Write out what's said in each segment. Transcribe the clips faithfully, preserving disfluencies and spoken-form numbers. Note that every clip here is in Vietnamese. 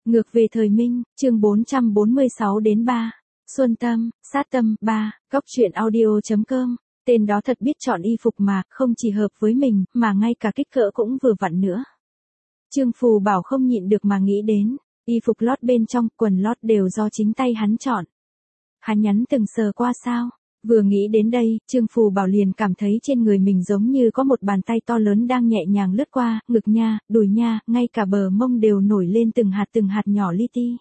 Ngược về thời Minh, chương bốn trăm bốn mươi sáu đến ba. Xuân Tâm, Sát Tâm, ba. Góc truyện audio.com. Tên đó thật biết chọn y phục mà, không chỉ hợp với mình, mà ngay cả kích cỡ cũng vừa vặn nữa. Trương Phù Bảo không nhịn được mà nghĩ đến, y phục lót bên trong, quần lót đều do chính tay hắn chọn. Hắn nhắn từng sờ qua sao? Vừa nghĩ đến đây, Trương Phù Bảo liền cảm thấy trên người mình giống như có một bàn tay to lớn đang nhẹ nhàng lướt qua, ngực nha, đùi nha, ngay cả bờ mông đều nổi lên từng hạt từng hạt nhỏ li ti.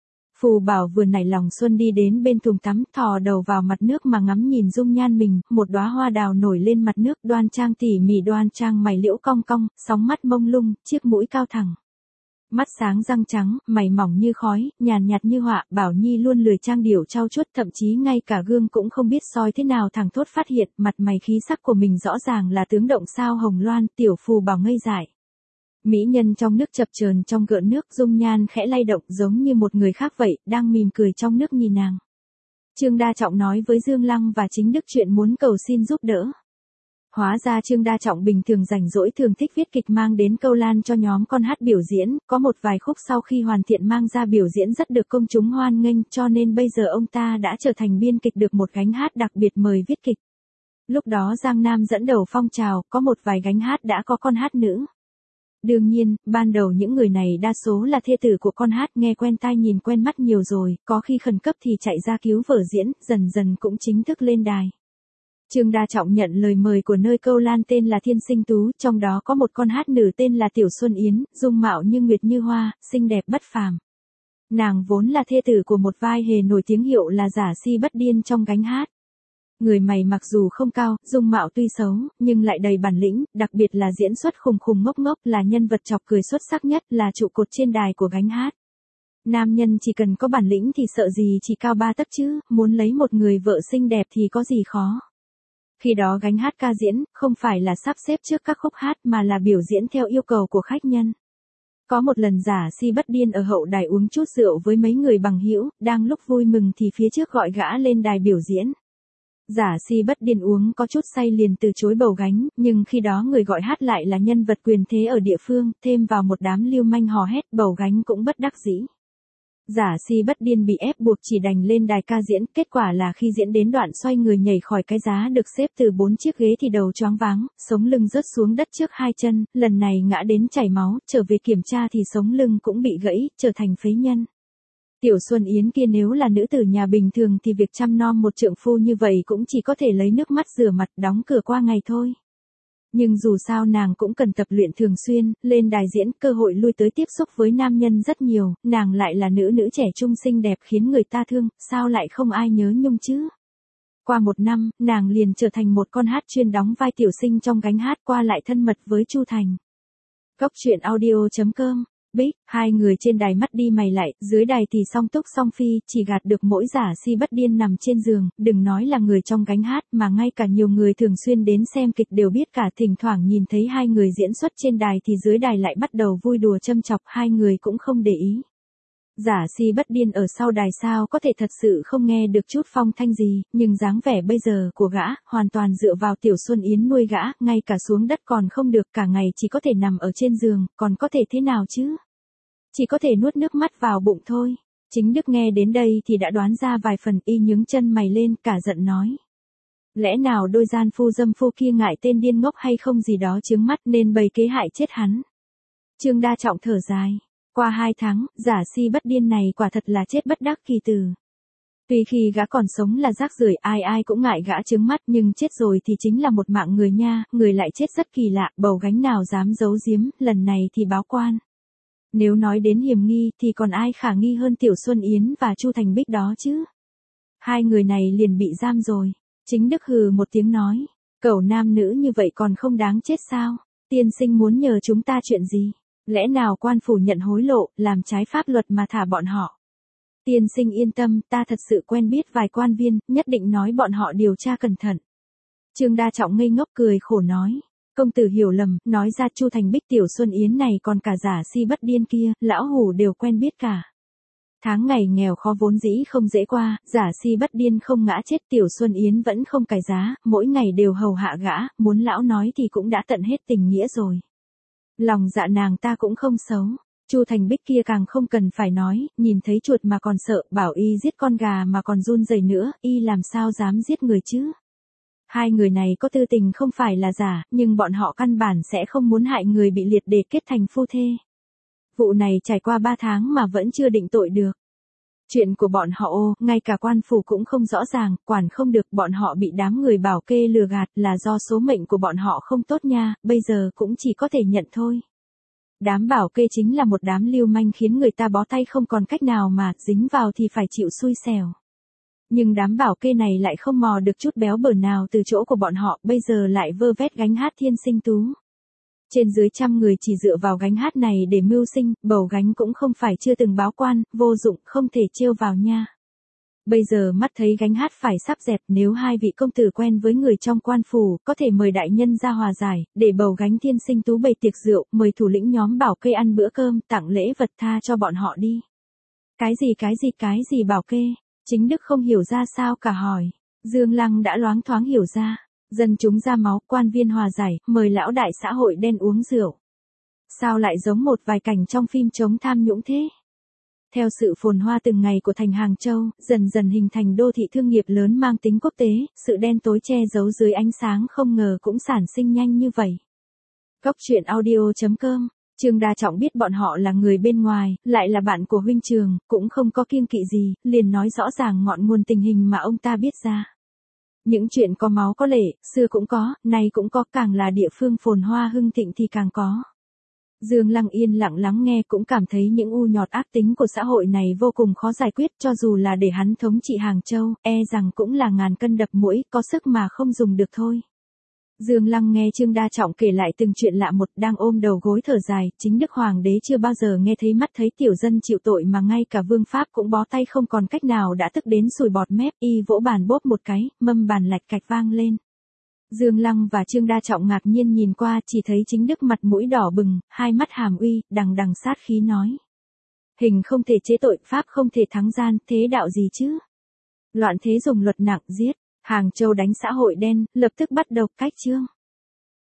Phù Bảo vừa nảy lòng xuân đi đến bên thùng tắm, thò đầu vào mặt nước mà ngắm nhìn dung nhan mình, một đóa hoa đào nổi lên mặt nước, đoan trang tỉ mỉ, đoan trang mày liễu cong cong, sóng mắt mông lung, chiếc mũi cao thẳng. Mắt sáng răng trắng, mày mỏng như khói, nhàn nhạt như họa. Bảo Nhi luôn lười trang điểm trau chuốt, thậm chí ngay cả gương cũng không biết soi thế nào. Thằng thốt phát hiện mặt mày khí sắc của mình rõ ràng là tướng động sao hồng loan. Tiểu Phù Bảo ngây dại. Mỹ nhân trong nước chập chờn trong gợn nước, dung nhan khẽ lay động giống như một người khác vậy, đang mỉm cười trong nước nhìn nàng. Trương Đa Trọng nói với Dương Lăng và Chính Đức chuyện muốn cầu xin giúp đỡ. Hóa ra Trương Đa Trọng bình thường rảnh rỗi thường thích viết kịch mang đến câu lan cho nhóm con hát biểu diễn, có một vài khúc sau khi hoàn thiện mang ra biểu diễn rất được công chúng hoan nghênh, cho nên bây giờ ông ta đã trở thành biên kịch được một gánh hát đặc biệt mời viết kịch. Lúc đó Giang Nam dẫn đầu phong trào, có một vài gánh hát đã có con hát nữ. Đương nhiên, ban đầu những người này đa số là thê tử của con hát, nghe quen tai nhìn quen mắt nhiều rồi, có khi khẩn cấp thì chạy ra cứu vở diễn, dần dần cũng chính thức lên đài. Trương Đa Trọng nhận lời mời của nơi câu lan tên là Thiên Sinh Tú, trong đó có một con hát nữ tên là Tiểu Xuân Yến, dung mạo như nguyệt như hoa, xinh đẹp bất phàm. Nàng vốn là thê tử của một vai hề nổi tiếng hiệu là Giả Si Bất Điên trong gánh hát. Người mày mặc dù không cao, dung mạo tuy xấu, nhưng lại đầy bản lĩnh, đặc biệt là diễn xuất khùng khùng ngốc ngốc, là nhân vật chọc cười xuất sắc nhất, là trụ cột trên đài của gánh hát. Nam nhân chỉ cần có bản lĩnh thì sợ gì chỉ cao ba tấc chứ, muốn lấy một người vợ xinh đẹp thì có gì khó. Khi đó gánh hát ca diễn, không phải là sắp xếp trước các khúc hát mà là biểu diễn theo yêu cầu của khách nhân. Có một lần Giả Si Bất Điên ở hậu đài uống chút rượu với mấy người bằng hữu, đang lúc vui mừng thì phía trước gọi gã lên đài biểu diễn. Giả Si Bất Điên uống có chút say liền từ chối bầu gánh, nhưng khi đó người gọi hát lại là nhân vật quyền thế ở địa phương, thêm vào một đám lưu manh hò hét, bầu gánh cũng bất đắc dĩ. Giả Si Bất Điên bị ép buộc chỉ đành lên đài ca diễn, kết quả là khi diễn đến đoạn xoay người nhảy khỏi cái giá được xếp từ bốn chiếc ghế thì đầu choáng váng, sống lưng rớt xuống đất trước hai chân, lần này ngã đến chảy máu, trở về kiểm tra thì sống lưng cũng bị gãy, trở thành phế nhân. Tiểu Xuân Yến kia nếu là nữ tử nhà bình thường thì việc chăm nom một trượng phu như vậy cũng chỉ có thể lấy nước mắt rửa mặt, đóng cửa qua ngày thôi. Nhưng dù sao nàng cũng cần tập luyện thường xuyên, lên đài diễn, cơ hội lui tới tiếp xúc với nam nhân rất nhiều, nàng lại là nữ nữ trẻ trung xinh đẹp khiến người ta thương, sao lại không ai nhớ nhung chứ. Qua một năm, nàng liền trở thành một con hát chuyên đóng vai tiểu sinh trong gánh hát, qua lại thân mật với Chu Thành. Góc truyện audio.com. Bích, hai người trên đài mắt đi mày lại, dưới đài thì song túc song phi, chỉ gạt được mỗi Giả Si Bất Điên nằm trên giường, đừng nói là người trong gánh hát mà ngay cả nhiều người thường xuyên đến xem kịch đều biết cả, thỉnh thoảng nhìn thấy hai người diễn xuất trên đài thì dưới đài lại bắt đầu vui đùa châm chọc, hai người cũng không để ý. Giả Si Bất Điên ở sau đài sao có thể thật sự không nghe được chút phong thanh gì, nhưng dáng vẻ bây giờ của gã, hoàn toàn dựa vào Tiểu Xuân Yến nuôi gã, ngay cả xuống đất còn không được, cả ngày chỉ có thể nằm ở trên giường, còn có thể thế nào chứ? Chỉ có thể nuốt nước mắt vào bụng thôi. Chính Đức nghe đến đây thì đã đoán ra vài phần, y nhướng chân mày lên, cả giận nói. Lẽ nào đôi gian phu dâm phu kia ngại tên điên ngốc hay không gì đó chướng mắt nên bày kế hại chết hắn. Trương Đa Trọng thở dài. Qua hai tháng, Giả Si Bất Điên này quả thật là chết bất đắc kỳ tử. Tuy khi gã còn sống là rác rưởi, ai ai cũng ngại gã chướng mắt, nhưng chết rồi thì chính là một mạng người nha, người lại chết rất kỳ lạ, bầu gánh nào dám giấu giếm, lần này thì báo quan. Nếu nói đến hiểm nghi thì còn ai khả nghi hơn Tiểu Xuân Yến và Chu Thành Bích đó chứ. Hai người này liền bị giam rồi. Chính Đức hừ một tiếng nói. Cẩu nam nữ như vậy còn không đáng chết sao? Tiên sinh muốn nhờ chúng ta chuyện gì? Lẽ nào quan phủ nhận hối lộ, làm trái pháp luật mà thả bọn họ? Tiên sinh yên tâm, ta thật sự quen biết vài quan viên, nhất định nói bọn họ điều tra cẩn thận. Trương Đa Trọng ngây ngốc cười khổ nói. Công tử hiểu lầm, nói ra Chu Thành Bích Tiểu Xuân Yến này còn cả Giả Si Bất Điên kia, lão hủ đều quen biết cả. Tháng ngày nghèo khó vốn dĩ không dễ qua, Giả Si Bất Điên không ngã chết, Tiểu Xuân Yến vẫn không cài giá, mỗi ngày đều hầu hạ gã, muốn lão nói thì cũng đã tận hết tình nghĩa rồi. Lòng dạ nàng ta cũng không xấu. Chu Thành Bích kia càng không cần phải nói, nhìn thấy chuột mà còn sợ, bảo y giết con gà mà còn run rẩy nữa, y làm sao dám giết người chứ. Hai người này có tư tình không phải là giả, nhưng bọn họ căn bản sẽ không muốn hại người bị liệt để kết thành phu thê. Vụ này trải qua ba tháng mà vẫn chưa định tội được. Chuyện của bọn họ ô, ngay cả quan phủ cũng không rõ ràng, quản không được, bọn họ bị đám người bảo kê lừa gạt là do số mệnh của bọn họ không tốt nha, bây giờ cũng chỉ có thể nhận thôi. Đám bảo kê chính là một đám lưu manh khiến người ta bó tay không còn cách nào mà, dính vào thì phải chịu xui xẻo. Nhưng đám bảo kê này lại không mò được chút béo bở nào từ chỗ của bọn họ, bây giờ lại vơ vét gánh hát Thiên Sinh Tú. Trên dưới trăm người chỉ dựa vào gánh hát này để mưu sinh, bầu gánh cũng không phải chưa từng báo quan, vô dụng, không thể trêu vào nha. Bây giờ mắt thấy gánh hát phải sắp dẹp, nếu hai vị công tử quen với người trong quan phủ, có thể mời đại nhân ra hòa giải, để bầu gánh Thiên Sinh Tú bày tiệc rượu, mời thủ lĩnh nhóm bảo kê ăn bữa cơm, tặng lễ vật tha cho bọn họ đi. Cái gì cái gì cái gì bảo kê? Chính Đức không hiểu ra sao cả hỏi. Dương Lăng đã loáng thoáng hiểu ra. Dân chúng ra máu, quan viên hòa giải, mời lão đại xã hội đen uống rượu. Sao lại giống một vài cảnh trong phim chống tham nhũng thế? Theo sự phồn hoa từng ngày của thành Hàng Châu, dần dần hình thành đô thị thương nghiệp lớn mang tính quốc tế, sự đen tối che giấu dưới ánh sáng không ngờ cũng sản sinh nhanh như vậy. Góc truyện audio chấm com. Trương Đa Trọng biết bọn họ là người bên ngoài, lại là bạn của huynh Trường, cũng không có kiêng kỵ gì, liền nói rõ ràng ngọn nguồn tình hình mà ông ta biết ra. Những chuyện có máu có lệ, xưa cũng có, nay cũng có, càng là địa phương phồn hoa hưng thịnh thì càng có. Dương Lăng yên lặng lắng nghe cũng cảm thấy những u nhọt ác tính của xã hội này vô cùng khó giải quyết, cho dù là để hắn thống trị Hàng Châu, e rằng cũng là ngàn cân đập mũi, có sức mà không dùng được thôi. Dương Lăng nghe Trương Đa Trọng kể lại từng chuyện lạ một, đang ôm đầu gối thở dài, chính Đức Hoàng đế chưa bao giờ nghe thấy mắt thấy tiểu dân chịu tội mà ngay cả vương pháp cũng bó tay không còn cách nào, đã tức đến sùi bọt mép, y vỗ bàn bóp một cái, mâm bàn lạch cạch vang lên. Dương Lăng và Trương Đa Trọng ngạc nhiên nhìn qua, chỉ thấy chính Đức mặt mũi đỏ bừng, hai mắt hàm uy, đằng đằng sát khí nói. Hình không thể chế tội, pháp không thể thắng gian, thế đạo gì chứ? Loạn thế dùng luật nặng giết. Hàng Châu đánh xã hội đen, lập tức bắt đầu cách chương.